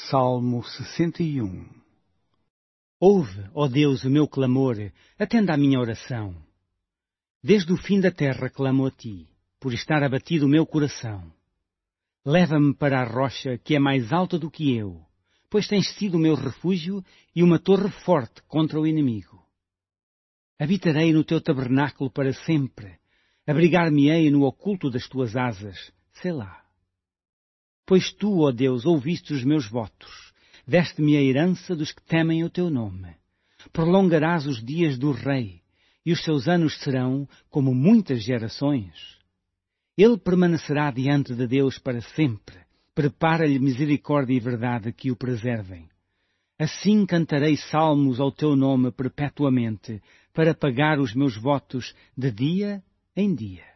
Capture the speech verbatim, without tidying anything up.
Salmo sessenta e um. Ouve, ó Deus, o meu clamor, atenda à minha oração. Desde o fim da terra clamo a ti, por estar abatido o meu coração. Leva-me para a rocha que é mais alta do que eu, pois tens sido o meu refúgio e uma torre forte contra o inimigo. Habitarei no teu tabernáculo para sempre, abrigar-me-ei no oculto das tuas asas, Selá. Pois tu, ó Deus, ouviste os meus votos, deste-me a herança dos que temem o teu nome. Prolongarás os dias do rei, e os seus anos serão como muitas gerações. Ele permanecerá diante de Deus para sempre, prepara-lhe misericórdia e verdade que o preservem. Assim cantarei salmos ao teu nome perpetuamente, para pagar os meus votos de dia em dia.